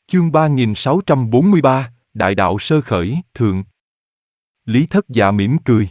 Chương 3643, Đại đạo sơ khởi, thượng. Lý Thất Dạ mỉm cười.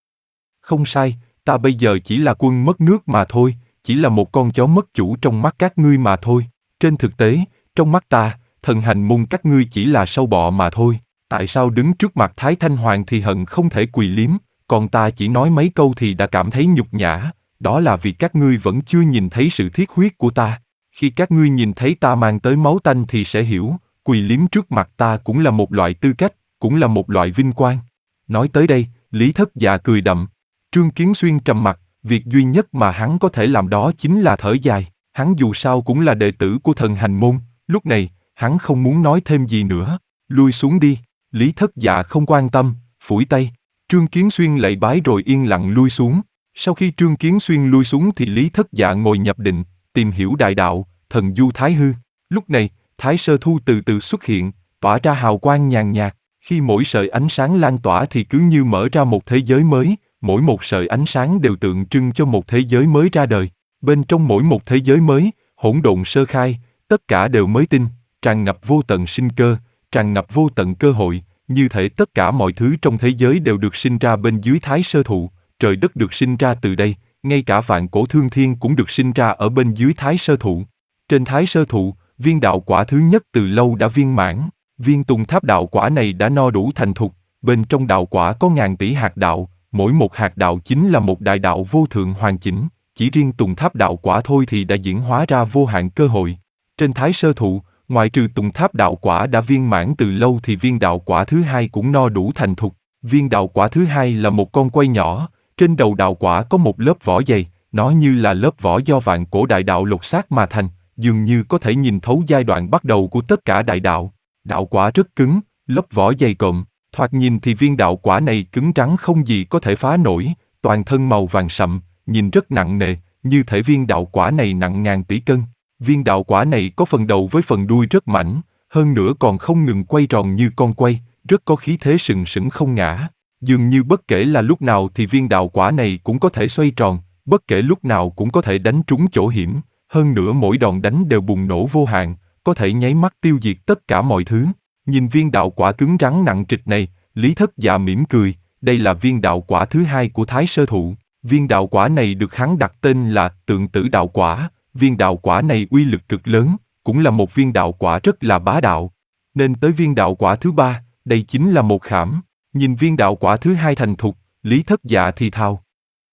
Không sai, ta bây giờ chỉ là quân mất nước mà thôi, chỉ là một con chó mất chủ trong mắt các ngươi mà thôi. Trên thực tế, trong mắt ta, thần hành môn các ngươi chỉ là sâu bọ mà thôi. Tại sao đứng trước mặt Thái Thanh Hoàng thì hận không thể quỳ liếm, còn ta chỉ nói mấy câu thì đã cảm thấy nhục nhã, đó là vì các ngươi vẫn chưa nhìn thấy sự thiết huyết của ta. Khi các ngươi nhìn thấy ta mang tới máu tanh thì sẽ hiểu, quỳ liếm trước mặt ta cũng là một loại tư cách, cũng là một loại vinh quang. Nói tới đây, Lý Thất Dạ cười đậm. Trương Kiến Xuyên trầm mặt, việc duy nhất mà hắn có thể làm đó chính là thở dài. Hắn dù sao cũng là đệ tử của thần hành môn, lúc này, hắn không muốn nói thêm gì nữa. Lui xuống đi, Lý Thất Dạ không quan tâm, phủi tay. Trương Kiến Xuyên lạy bái rồi yên lặng lui xuống. Sau khi Trương Kiến Xuyên lui xuống thì Lý Thất Dạ ngồi nhập định, tìm hiểu đại đạo, thần du thái hư. Lúc này, Thái Sơ Thu từ từ xuất hiện, tỏa ra hào quang nhàn nhạt. Khi mỗi sợi ánh sáng lan tỏa thì cứ như mở ra một thế giới mới, mỗi một sợi ánh sáng đều tượng trưng cho một thế giới mới ra đời. Bên trong mỗi một thế giới mới, hỗn độn sơ khai, tất cả đều mới tinh, tràn ngập vô tận sinh cơ, tràn ngập vô tận cơ hội, như thể tất cả mọi thứ trong thế giới đều được sinh ra bên dưới Thái Sơ Thụ, trời đất được sinh ra từ đây, ngay cả vạn cổ thương thiên cũng được sinh ra ở bên dưới Thái Sơ Thụ. Trên Thái Sơ Thụ, viên đạo quả thứ nhất từ lâu đã viên mãn, viên Tùng Tháp đạo quả này đã no đủ thành thục, bên trong đạo quả có ngàn tỷ hạt đạo, mỗi một hạt đạo chính là một đại đạo vô thượng hoàn chỉnh, chỉ riêng Tùng Tháp đạo quả thôi thì đã diễn hóa ra vô hạn cơ hội. Trên Thái Sơ Thụ, ngoại trừ Tùng Tháp đạo quả đã viên mãn từ lâu thì viên đạo quả thứ hai cũng no đủ thành thục. Viên đạo quả thứ hai là một con quay nhỏ, trên đầu đạo quả có một lớp vỏ dày, nó như là lớp vỏ do vạn cổ đại đạo lột xác mà thành, dường như có thể nhìn thấu giai đoạn bắt đầu của tất cả đại đạo. Đạo quả rất cứng, lớp vỏ dày cộm, thoạt nhìn thì viên đạo quả này cứng rắn không gì có thể phá nổi, toàn thân màu vàng sậm, nhìn rất nặng nề, như thể viên đạo quả này nặng ngàn tỷ cân. Viên đạo quả này có phần đầu với phần đuôi rất mảnh, hơn nữa còn không ngừng quay tròn như con quay, rất có khí thế sừng sững không ngã. Dường như bất kể là lúc nào thì viên đạo quả này cũng có thể xoay tròn, bất kể lúc nào cũng có thể đánh trúng chỗ hiểm, hơn nữa mỗi đòn đánh đều bùng nổ vô hạn, có thể nháy mắt tiêu diệt tất cả mọi thứ. Nhìn viên đạo quả cứng rắn nặng trịch này, Lý Thất Dạ mỉm cười, đây là viên đạo quả thứ hai của Thái Sơ Thụ. Viên đạo quả này được hắn đặt tên là Tượng Tử đạo quả, viên đạo quả này uy lực cực lớn, cũng là một viên đạo quả rất là bá đạo. Nên tới viên đạo quả thứ ba, đây chính là một khảm. Nhìn viên đạo quả thứ hai thành thục, Lý Thất Dạ thì thào.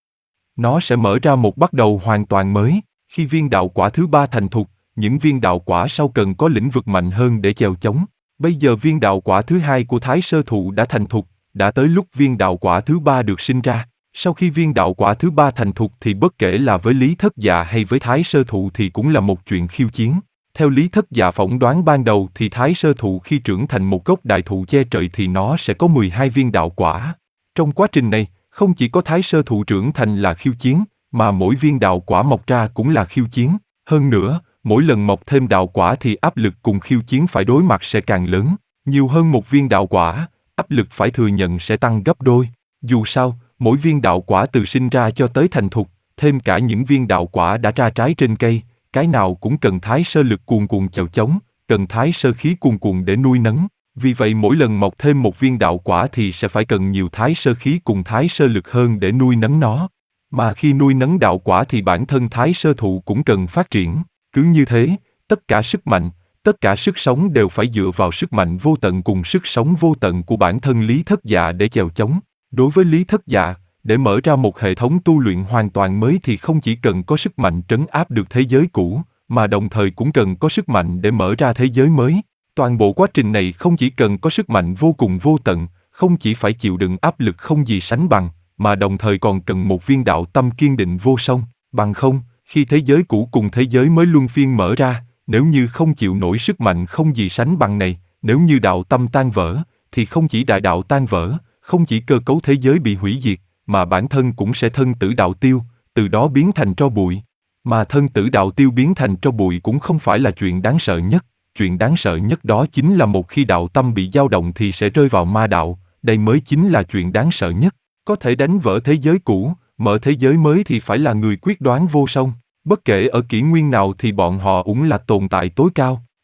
Nó sẽ mở ra một bắt đầu hoàn toàn mới. Khi viên đạo quả thứ ba thành thục, những viên đạo quả sau cần có lĩnh vực mạnh hơn để chèo chống. Bây giờ viên đạo quả thứ hai của Thái Sơ Thụ đã thành thục, đã tới lúc viên đạo quả thứ ba được sinh ra. Sau khi viên đạo quả thứ ba thành thục thì bất kể là với Lý Thất Dạ hay với Thái Sơ Thụ thì cũng là một chuyện khiêu chiến. Theo Lý Thất Dạ phỏng đoán ban đầu thì Thái Sơ Thụ khi trưởng thành một gốc đại thụ che trời thì nó sẽ có 12 viên đạo quả. Trong quá trình này, không chỉ có Thái Sơ Thụ trưởng thành là khiêu chiến, mà mỗi viên đạo quả mọc ra cũng là khiêu chiến. Hơn nữa, mỗi lần mọc thêm đạo quả thì áp lực cùng khiêu chiến phải đối mặt sẽ càng lớn. Nhiều hơn một viên đạo quả, áp lực phải thừa nhận sẽ tăng gấp đôi. Dù sao, mỗi viên đạo quả từ sinh ra cho tới thành thục, thêm cả những viên đạo quả đã ra trái trên cây, cái nào cũng cần Thái Sơ lực cuồn cuộn chèo chống, cần Thái Sơ khí cuồn cuộn để nuôi nấng. Vì vậy mỗi lần mọc thêm một viên đạo quả thì sẽ phải cần nhiều Thái Sơ khí cùng Thái Sơ lực hơn để nuôi nấng nó. Mà khi nuôi nấng đạo quả thì bản thân Thái Sơ Thụ cũng cần phát triển. Cứ như thế, tất cả sức mạnh, tất cả sức sống đều phải dựa vào sức mạnh vô tận cùng sức sống vô tận của bản thân Lý Thất Dạ để chèo chống. Đối với Lý Thất Dạ, để mở ra một hệ thống tu luyện hoàn toàn mới thì không chỉ cần có sức mạnh trấn áp được thế giới cũ, mà đồng thời cũng cần có sức mạnh để mở ra thế giới mới. Toàn bộ quá trình này không chỉ cần có sức mạnh vô cùng vô tận, không chỉ phải chịu đựng áp lực không gì sánh bằng, mà đồng thời còn cần một viên đạo tâm kiên định vô song, bằng không, khi thế giới cũ cùng thế giới mới luân phiên mở ra, nếu như không chịu nổi sức mạnh không gì sánh bằng này, nếu như đạo tâm tan vỡ, thì không chỉ đại đạo tan vỡ, không chỉ cơ cấu thế giới bị hủy diệt, mà bản thân cũng sẽ thân tử đạo tiêu, từ đó biến thành tro bụi. Mà thân tử đạo tiêu biến thành tro bụi cũng không phải là chuyện đáng sợ nhất, chuyện đáng sợ nhất đó chính là một khi đạo tâm bị dao động thì sẽ rơi vào ma đạo, đây mới chính là chuyện đáng sợ nhất. Có thể đánh vỡ thế giới cũ, mở thế giới mới thì phải là người quyết đoán vô song. Bất kể ở kỷ nguyên nào thì bọn họ cũng là tồn tại tối cao,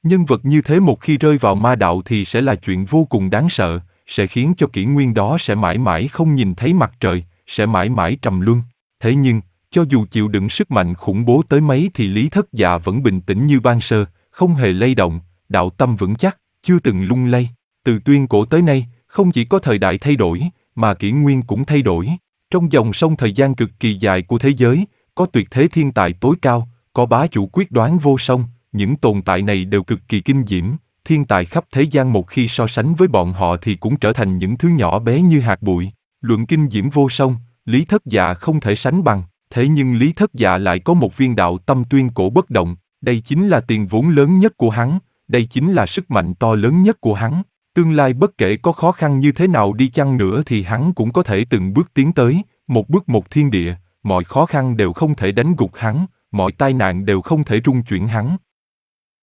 Nhân vật như thế một khi rơi vào ma đạo thì sẽ là chuyện vô cùng đáng sợ, sẽ khiến cho kỷ nguyên đó sẽ mãi mãi không nhìn thấy mặt trời, sẽ mãi mãi trầm luân. Thế nhưng, cho dù chịu đựng sức mạnh khủng bố tới mấy thì Lý Thất Dạ vẫn bình tĩnh như ban sơ, không hề lay động, đạo tâm vững chắc, chưa từng lung lay. Từ tuyên cổ tới nay, không chỉ có thời đại thay đổi, mà kỷ nguyên cũng thay đổi. Trong dòng sông thời gian cực kỳ dài của thế giới, có tuyệt thế thiên tài tối cao, có bá chủ quyết đoán vô song, những tồn tại này đều cực kỳ kinh diễm, thiên tài khắp thế gian một khi so sánh với bọn họ thì cũng trở thành những thứ nhỏ bé như hạt bụi. Luận kinh diễm vô song, Lý Thất Dạ không thể sánh bằng, thế nhưng Lý Thất Dạ lại có một viên đạo tâm tuyên cổ bất động, đây chính là tiền vốn lớn nhất của hắn, đây chính là sức mạnh to lớn nhất của hắn. Tương lai bất kể có khó khăn như thế nào đi chăng nữa thì hắn cũng có thể từng bước tiến tới, một bước một thiên địa, mọi khó khăn đều không thể đánh gục hắn, mọi tai nạn đều không thể rung chuyển hắn.